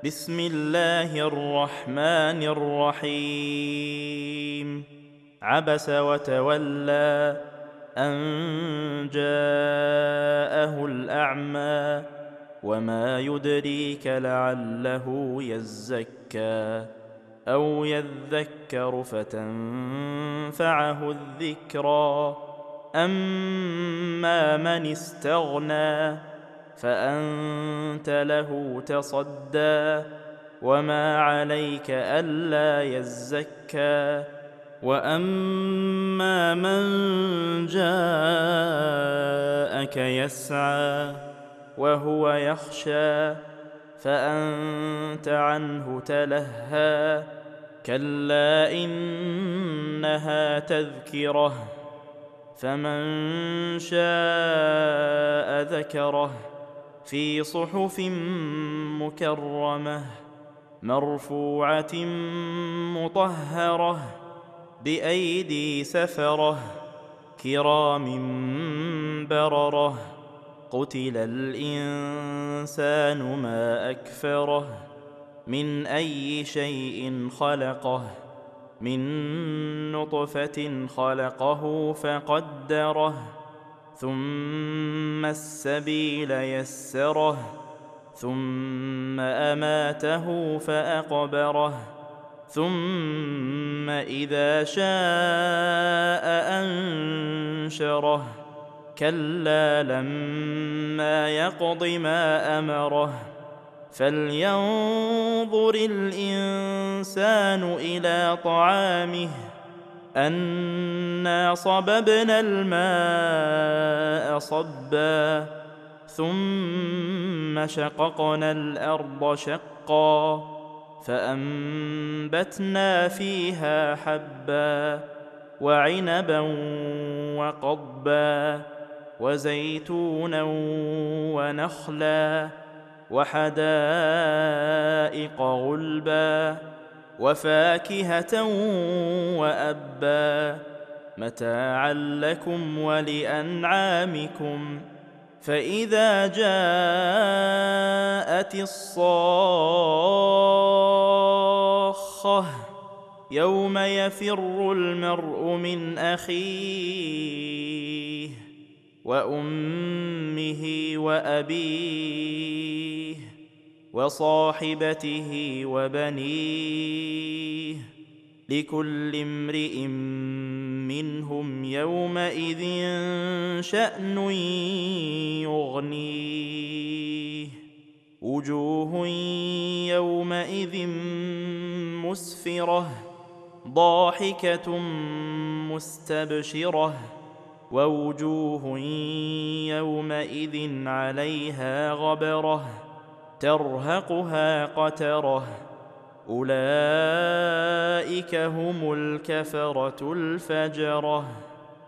بسم الله الرحمن الرحيم. عبس وتولى أن جاءه الأعمى وما يدريك لعله يزكى أو يذكر فتنفعه الذكرى. أما من استغنى فأنت له تصدى وما عليك ألا يزكى. وأما من جاءك يسعى وهو يخشى فأنت عنه تلهى. كلا إنها تذكرة فمن شاء ذكره في صحف مكرمة مرفوعة مطهرة بأيدي سفرة كرام بررة. قتل الإنسان ما أكفره من أي شيء خلقه من نطفة خلقه فقدره ثم السبيل يسره ثم أماته فأقبره ثم إذا شاء أنشره. كلا لما يقض ما أمره فلينظر الإنسان إلى طعامه أنا صببنا الماء صبا ثم شققنا الأرض شقا فأنبتنا فيها حبا وعنبا وقضبا وزيتونا ونخلا وحدائق غلبا وفاكهة وأبا متاعا لكم ولأنعامكم. فإذا جاءت الصاخة يوم يفر المرء من أخيه وأمه وأبيه وصاحبته وبنيه لكل امرئ منهم يومئذ شأن يغنيه. وجوه يومئذ مسفرة ضاحكة مستبشرة ووجوه يومئذ عليها غبرة ترهقها قترة. أولئك هم الكفرة الفجرة.